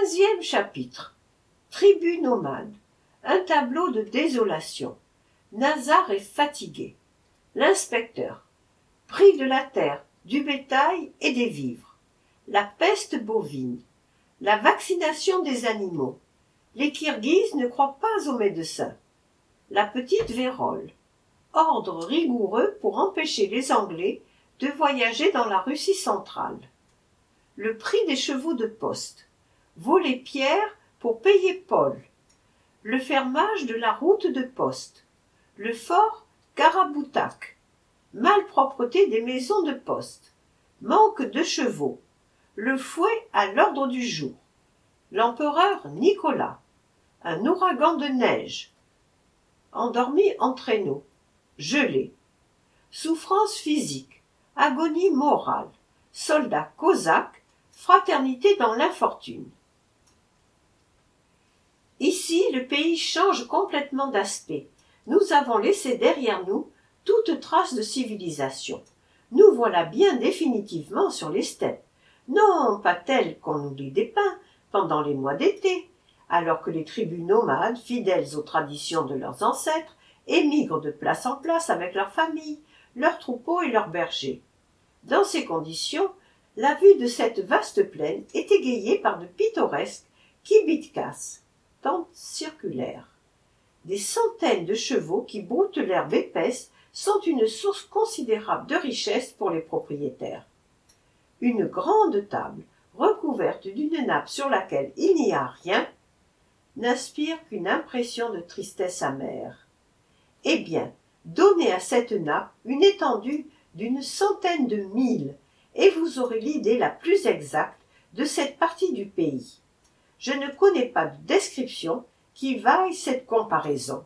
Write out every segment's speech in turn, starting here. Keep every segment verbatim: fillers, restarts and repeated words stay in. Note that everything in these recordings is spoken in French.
Quinzième chapitre. Tribu nomade. Un tableau de désolation. Nazar est fatigué. L'inspecteur. Pris de la terre, du bétail et des vivres. La peste bovine. La vaccination des animaux. Les Kirghizes ne croient pas aux médecins. La petite vérole. Ordre rigoureux pour empêcher les Anglais de voyager dans la Russie centrale. Le prix des chevaux de poste. Voler Pierre pour payer Paul. Le fermage de la route de poste. Le fort Karaboutak. Malpropreté des maisons de poste. Manque de chevaux. Le fouet à l'ordre du jour. L'empereur Nicolas. Un ouragan de neige. Endormi en traîneau. Gelé. Souffrance physique. Agonie morale. Soldats cosaques. Fraternité dans l'infortune. Ici, le pays change complètement d'aspect. Nous avons laissé derrière nous toute trace de civilisation. Nous voilà bien définitivement sur les steppes. Non, pas telles qu'on nous les dépeint pendant les mois d'été, alors que les tribus nomades, fidèles aux traditions de leurs ancêtres, émigrent de place en place avec leurs familles, leurs troupeaux et leurs bergers. Dans ces conditions, la vue de cette vaste plaine est égayée par de pittoresques kibitkas, tentes circulaires. Des centaines de chevaux qui broutent l'herbe épaisse sont une source considérable de richesse pour les propriétaires. Une grande table, recouverte d'une nappe sur laquelle il n'y a rien, n'inspire qu'une impression de tristesse amère. Eh bien, donnez à cette nappe une étendue d'une centaine de milles, et vous aurez l'idée la plus exacte de cette partie du pays. Je ne connais pas de description qui vaille cette comparaison.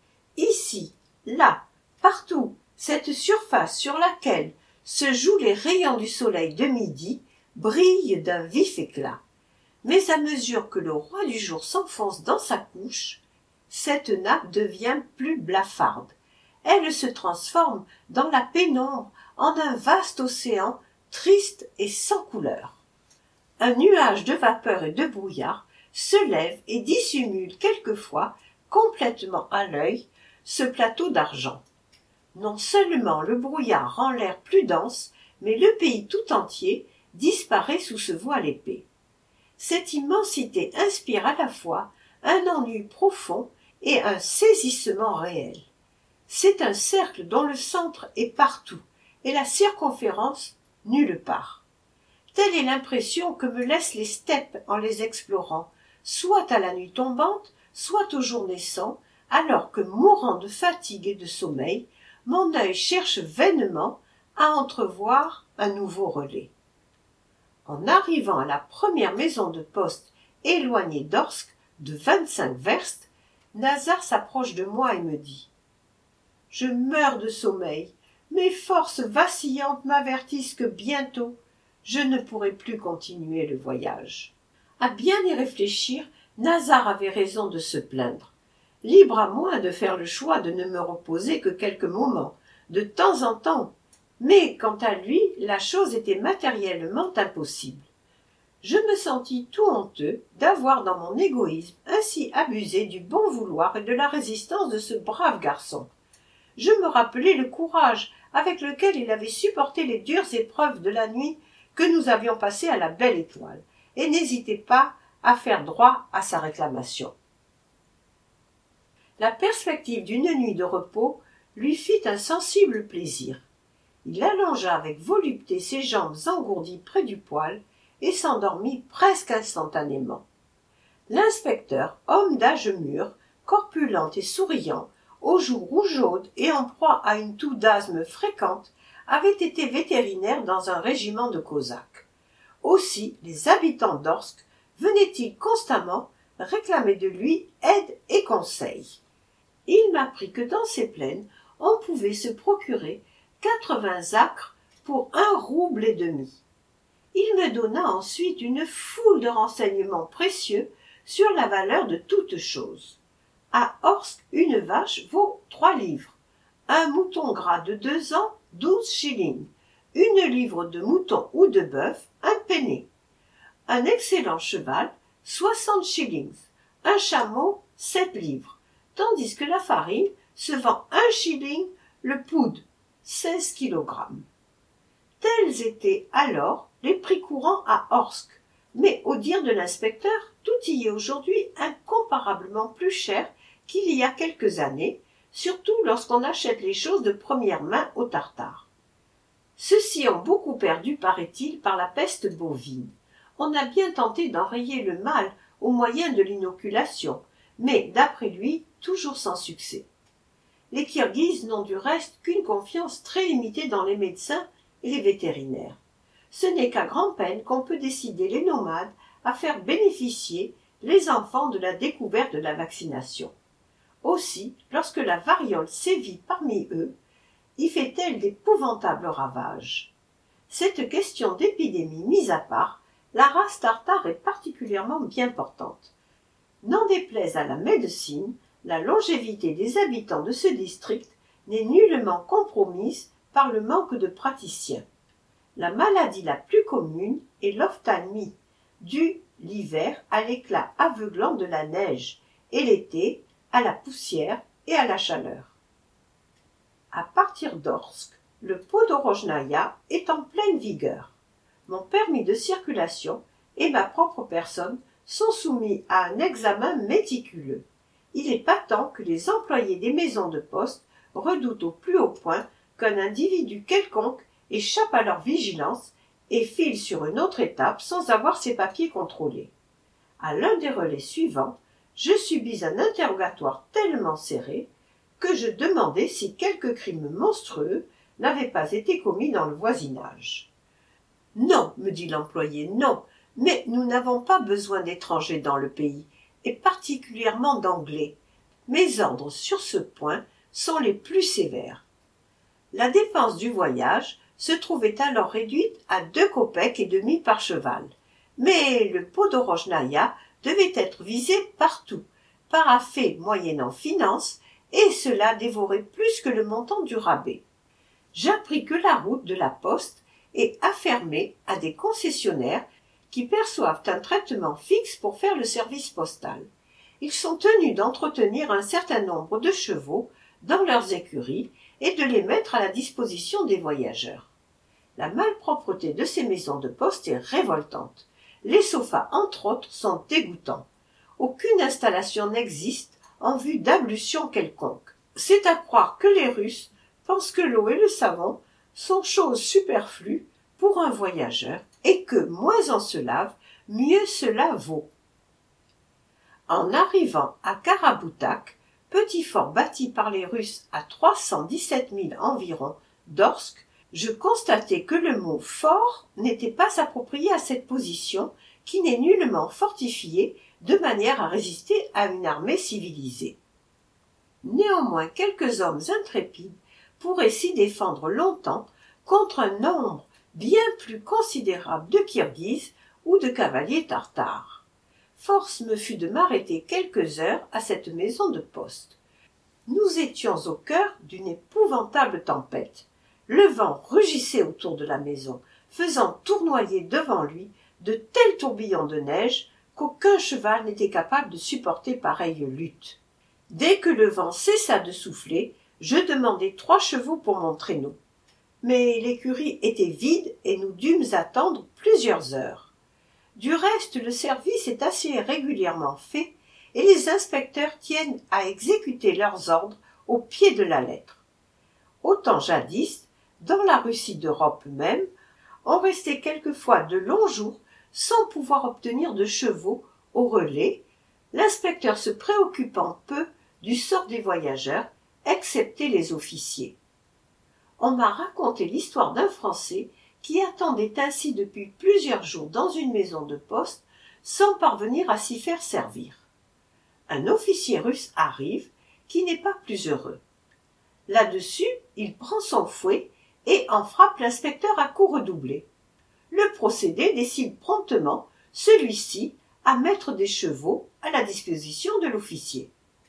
Ici, là, partout, cette surface sur laquelle se jouent les rayons du soleil de midi brille d'un vif éclat. Mais à mesure que le roi du jour s'enfonce dans sa couche, cette nappe devient plus blafarde. Elle se transforme dans la pénombre en un vaste océan triste et sans couleur. Un nuage de vapeur et de brouillard se lève et dissimule quelquefois, complètement à l'œil, ce plateau d'argent. Non seulement le brouillard rend l'air plus dense, mais le pays tout entier disparaît sous ce voile épais. Cette immensité inspire à la fois un ennui profond et un saisissement réel. C'est un cercle dont le centre est partout et la circonférence nulle part. Telle est l'impression que me laissent les steppes en les explorant, soit à la nuit tombante, soit au jour naissant, alors que, mourant de fatigue et de sommeil, mon œil cherche vainement à entrevoir un nouveau relais. En arrivant à la première maison de poste éloignée d'Orsk de vingt-cinq verstes, Nazar s'approche de moi et me dit « Je meurs de sommeil. Mes forces vacillantes m'avertissent que bientôt je ne pourrai plus continuer le voyage. » À bien y réfléchir, Nazar avait raison de se plaindre. Libre à moi de faire le choix de ne me reposer que quelques moments, de temps en temps. Mais, quant à lui, la chose était matériellement impossible. Je me sentis tout honteux d'avoir dans mon égoïsme ainsi abusé du bon vouloir et de la résistance de ce brave garçon. Je me rappelai le courage avec lequel il avait supporté les dures épreuves de la nuit que nous avions passée à la Belle Étoile, et n'hésitai pas à faire droit à sa réclamation. La perspective d'une nuit de repos lui fit un sensible plaisir. Il allongea avec volupté ses jambes engourdies près du poêle et s'endormit presque instantanément. L'inspecteur, homme d'âge mûr, corpulent et souriant, aux joues rougeaudes et en proie à une toux d'asthme fréquente, avait été vétérinaire dans un régiment de cosaques. Aussi les habitants d'Orsk venaient-ils constamment réclamer de lui aide et conseil. Il m'apprit que dans ces plaines, on pouvait se procurer quatre-vingts acres pour un rouble et demi. Il me donna ensuite une foule de renseignements précieux sur la valeur de toutes choses. À Orsk, une vache vaut trois livres, un mouton gras de deux ans, douze shillings, une livre de mouton ou de bœuf, un penné. Un excellent cheval, soixante shillings, un chameau, sept livres, tandis que la farine se vend un shilling le poud, seize kilogrammes. Tels étaient alors les prix courants à Orsk, mais au dire de l'inspecteur, tout y est aujourd'hui incomparablement plus cher qu'il y a quelques années, surtout lorsqu'on achète les choses de première main aux Tartares. Ceux-ci ont beaucoup perdu, paraît-il, par la peste bovine. On a bien tenté d'enrayer le mal au moyen de l'inoculation, mais, d'après lui, toujours sans succès. Les Kirghizes n'ont du reste qu'une confiance très limitée dans les médecins et les vétérinaires. Ce n'est qu'à grand-peine qu'on peut décider les nomades à faire bénéficier les enfants de la découverte de la vaccination. Aussi, lorsque la variole sévit parmi eux, y fait-elle d'épouvantables ravages. Cette question d'épidémie mise à part, la race tartare est particulièrement bien portante. N'en déplaise à la médecine, la longévité des habitants de ce district n'est nullement compromise par le manque de praticiens. La maladie la plus commune est l'ophtalmie, due l'hiver à l'éclat aveuglant de la neige et l'été à la poussière et à la chaleur. À partir d'Orsk, le Podorojnaïa est en pleine vigueur. Mon permis de circulation et ma propre personne sont soumis à un examen méticuleux. Il est patent que les employés des maisons de poste redoutent au plus haut point qu'un individu quelconque échappe à leur vigilance et file sur une autre étape sans avoir ses papiers contrôlés. À l'un des relais suivants, je subis un interrogatoire tellement serré que je demandai si quelque crime monstrueux n'avait pas été commis dans le voisinage. « Non, me dit l'employé, non, mais nous n'avons pas besoin d'étrangers dans le pays, et particulièrement d'anglais. Mes ordres sur ce point sont les plus sévères. » La dépense du voyage se trouvait alors réduite à deux kopecks et demi par cheval. Mais le Podorojnaïa devait être visé partout, paraphé moyennant finance, et cela dévorait plus que le montant du rabais. J'appris que la route de la poste est affermée à des concessionnaires qui perçoivent un traitement fixe pour faire le service postal. Ils sont tenus d'entretenir un certain nombre de chevaux dans leurs écuries et de les mettre à la disposition des voyageurs. La malpropreté de ces maisons de poste est révoltante. Les sofas, entre autres, sont dégoûtants. Aucune installation n'existe en vue d'ablution quelconque. C'est à croire que les Russes pensent que l'eau et le savon sont choses superflues pour un voyageur et que moins on se lave, mieux cela vaut. En arrivant à Karaboutak, petit fort bâti par les Russes à trois cent dix-sept milles environ d'Orsk, je constatai que le mot « fort » n'était pas approprié à cette position qui n'est nullement fortifiée de manière à résister à une armée civilisée. Néanmoins, quelques hommes intrépides pourraient s'y défendre longtemps contre un nombre bien plus considérable de Kirghizes ou de cavaliers tartares. Force me fut de m'arrêter quelques heures à cette maison de poste. Nous étions au cœur d'une épouvantable tempête. Le vent rugissait autour de la maison, faisant tournoyer devant lui de tels tourbillons de neige qu'aucun cheval n'était capable de supporter pareille lutte. Dès que le vent cessa de souffler, je demandai trois chevaux pour mon traîneau. Mais l'écurie était vide et nous dûmes attendre plusieurs heures. Du reste, le service est assez régulièrement fait et les inspecteurs tiennent à exécuter leurs ordres au pied de la lettre. Autant jadis, dans la Russie d'Europe même, on restait quelquefois de longs jours sans pouvoir obtenir de chevaux au relais, l'inspecteur se préoccupant peu du sort des voyageurs, excepté les officiers. On m'a raconté l'histoire d'un Français qui attendait ainsi depuis plusieurs jours dans une maison de poste sans parvenir à s'y faire servir. Un officier russe arrive qui n'est pas plus heureux. Là-dessus, il prend son fouet et en frappe l'inspecteur à coups redoublés. Le procédé décide promptement celui-ci à mettre des chevaux à la disposition de l'officier.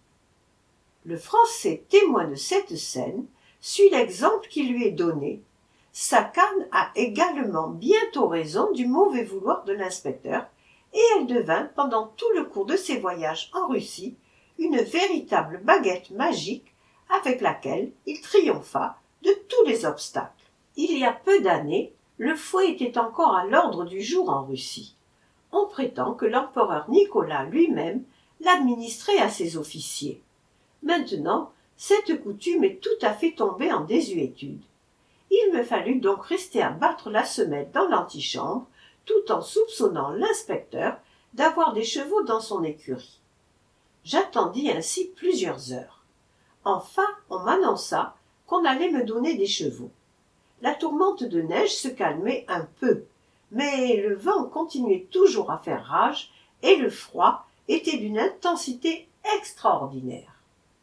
Le Français, témoin de cette scène, suit l'exemple qui lui est donné. Sa canne a également bientôt raison du mauvais vouloir de l'inspecteur, et elle devint, pendant tout le cours de ses voyages en Russie, une véritable baguette magique avec laquelle il triompha de tous les obstacles. Il y a peu d'années, le fouet était encore à l'ordre du jour en Russie. On prétend que l'empereur Nicolas lui-même l'administrait à ses officiers. Maintenant, cette coutume est tout à fait tombée en désuétude. Il me fallut donc rester à battre la semelle dans l'antichambre, tout en soupçonnant l'inspecteur d'avoir des chevaux dans son écurie. J'attendis ainsi plusieurs heures. Enfin, on m'annonça qu'on allait me donner des chevaux. La tourmente de neige se calmait un peu, mais le vent continuait toujours à faire rage et le froid était d'une intensité extraordinaire.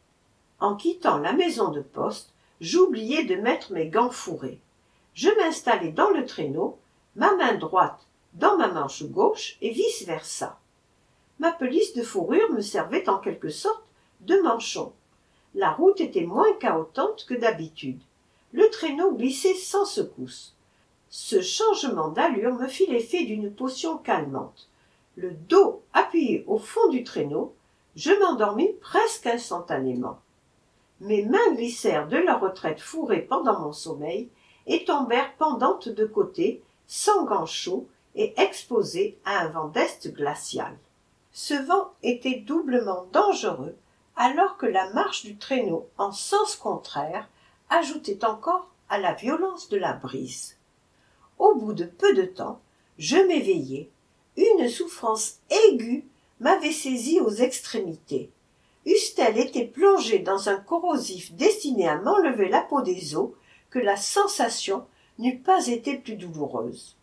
En quittant la maison de poste, j'oubliai de mettre mes gants fourrés. Je m'installai dans le traîneau, ma main droite dans ma manche gauche et vice-versa. Ma pelisse de fourrure me servait en quelque sorte de manchon. La route était moins cahotante que d'habitude. Le traîneau glissait sans secousse. Ce changement d'allure me fit l'effet d'une potion calmante. Le dos appuyé au fond du traîneau, je m'endormis presque instantanément. Mes mains glissèrent de leur retraite fourrée pendant mon sommeil et tombèrent pendantes de côté, sans gants chauds et exposées à un vent d'est glacial. Ce vent était doublement dangereux, alors que la marche du traîneau en sens contraire ajoutait encore à la violence de la brise. Au bout de peu de temps, je m'éveillai. Une souffrance aiguë m'avait saisi aux extrémités. Eussent-elles été plongées dans un corrosif destiné à m'enlever la peau des os, que la sensation n'eût pas été plus douloureuse.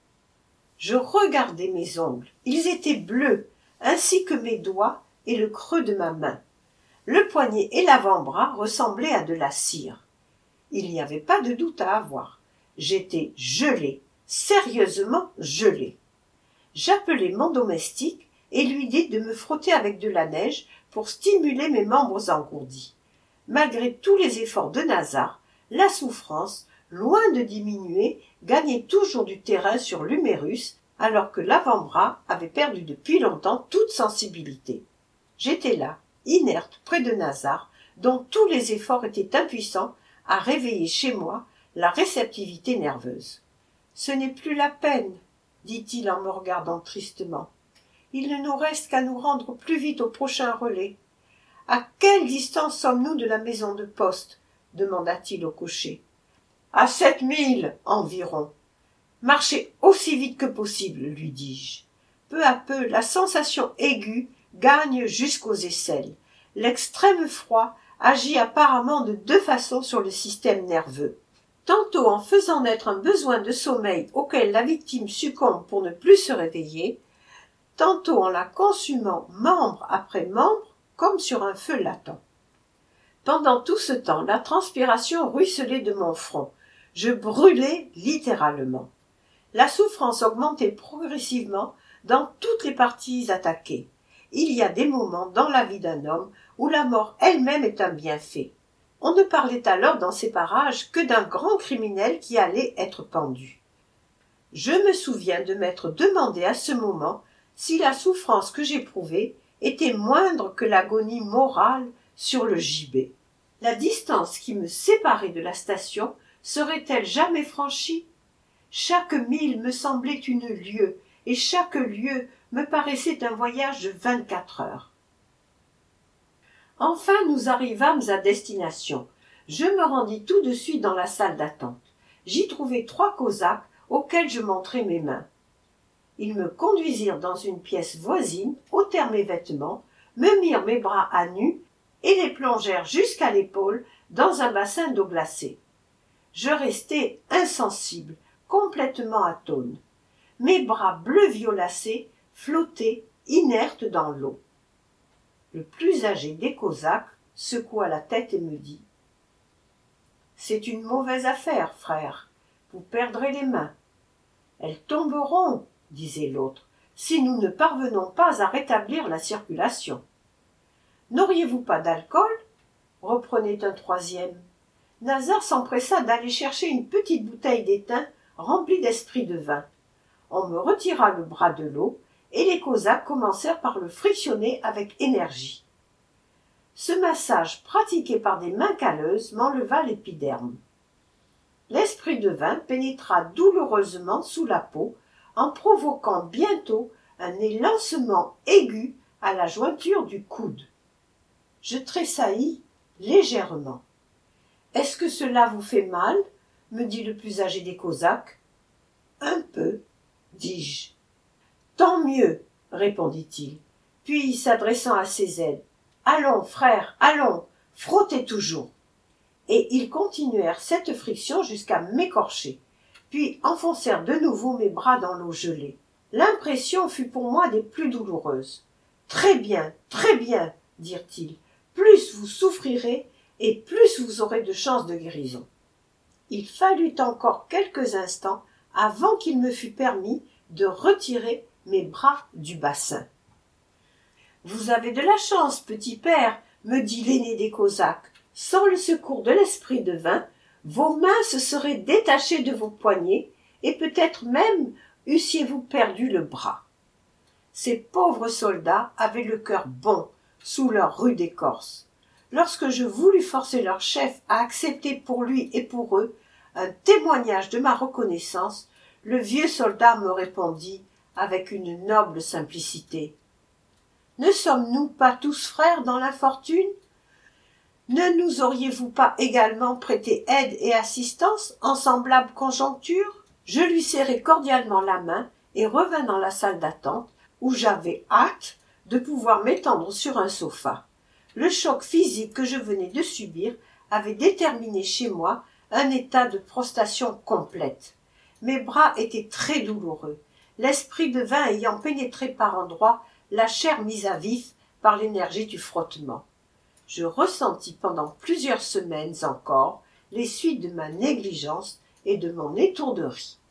Je regardai mes ongles. Ils étaient bleus, ainsi que mes doigts et le creux de ma main. Le poignet et l'avant-bras ressemblaient à de la cire. Il n'y avait pas de doute à avoir. J'étais gelé, sérieusement gelé. J'appelai mon domestique et lui dis de me frotter avec de la neige pour stimuler mes membres engourdis. Malgré tous les efforts de Nazar, la souffrance, loin de diminuer, gagnait toujours du terrain sur l'humérus, alors que l'avant-bras avait perdu depuis longtemps toute sensibilité. J'étais là, inerte près de Nazar, dont tous les efforts étaient impuissants à réveiller chez moi la réceptivité nerveuse. « Ce n'est plus la peine, » dit-il en me regardant tristement. « Il ne nous reste qu'à nous rendre plus vite au prochain relais. »« À quelle distance sommes-nous de la maison de poste ?» demanda-t-il au cocher. « À sept milles environ. »« Marchez aussi vite que possible, lui dis-je. Peu à peu, la sensation aiguë gagne jusqu'aux aisselles. L'extrême froid agit apparemment de deux façons sur le système nerveux. Tantôt en faisant naître un besoin de sommeil auquel la victime succombe pour ne plus se réveiller, tantôt en la consumant membre après membre comme sur un feu latent. Pendant tout ce temps, la transpiration ruisselait de mon front. Je brûlais littéralement. La souffrance augmentait progressivement dans toutes les parties attaquées. Il y a des moments dans la vie d'un homme où la mort elle-même est un bienfait. On ne parlait alors dans ces parages que d'un grand criminel qui allait être pendu. Je me souviens de m'être demandé à ce moment si la souffrance que j'éprouvais était moindre que l'agonie morale sur le gibet. La distance qui me séparait de la station serait-elle jamais franchie? Chaque mille me semblait une lieue, et chaque lieue me paraissait un voyage de vingt-quatre heures. Enfin nous arrivâmes à destination. Je me rendis tout de suite dans la salle d'attente. J'y trouvai trois Cosaques auxquels je montrai mes mains. Ils me conduisirent dans une pièce voisine, ôtèrent mes vêtements, me mirent mes bras à nu et les plongèrent jusqu'à l'épaule dans un bassin d'eau glacée. Je restai insensible, complètement atone. Mes bras bleu violacés flottaient inertes dans l'eau. Le plus âgé des Cosaques secoua la tête et me dit « C'est une mauvaise affaire, frère. Vous perdrez les mains. »« Elles tomberont, » disait l'autre, « si nous ne parvenons pas à rétablir la circulation. »« N'auriez-vous pas d'alcool ?» reprenait un troisième. Nazar s'empressa d'aller chercher une petite bouteille d'étain remplie d'esprit de vin. On me retira le bras de l'eau, et les Cosaques commencèrent par le frictionner avec énergie. Ce massage pratiqué par des mains calleuses m'enleva l'épiderme. L'esprit de vin pénétra douloureusement sous la peau en provoquant bientôt un élancement aigu à la jointure du coude. Je tressaillis légèrement. « Est-ce que cela vous fait mal ?» me dit le plus âgé des Cosaques. « Un peu, dis-je. »« Tant mieux, » répondit-il, puis s'adressant à ses aides. « Allons, frère, allons, frottez toujours. » Et ils continuèrent cette friction jusqu'à m'écorcher, puis enfoncèrent de nouveau mes bras dans l'eau gelée. L'impression fut pour moi des plus douloureuses. « Très bien, très bien, » dirent-ils, « plus vous souffrirez et plus vous aurez de chances de guérison. » Il fallut encore quelques instants avant qu'il me fût permis de retirer mes bras du bassin. « Vous avez de la chance, petit père, » me dit l'aîné des Cosaques. « Sans le secours de l'esprit de vin, vos mains se seraient détachées de vos poignets et peut-être même eussiez-vous perdu le bras. » Ces pauvres soldats avaient le cœur bon sous leur rude écorce. Lorsque je voulus forcer leur chef à accepter pour lui et pour eux un témoignage de ma reconnaissance, le vieux soldat me répondit avec une noble simplicité. « Ne sommes-nous pas tous frères dans l'infortune ? Ne nous auriez-vous pas également prêté aide et assistance en semblable conjoncture ?» Je lui serrai cordialement la main et revins dans la salle d'attente où j'avais hâte de pouvoir m'étendre sur un sofa. Le choc physique que je venais de subir avait déterminé chez moi un état de prostration complète. Mes bras étaient très douloureux, l'esprit de vin ayant pénétré par endroits la chair mise à vif par l'énergie du frottement. Je ressentis pendant plusieurs semaines encore les suites de ma négligence et de mon étourderie.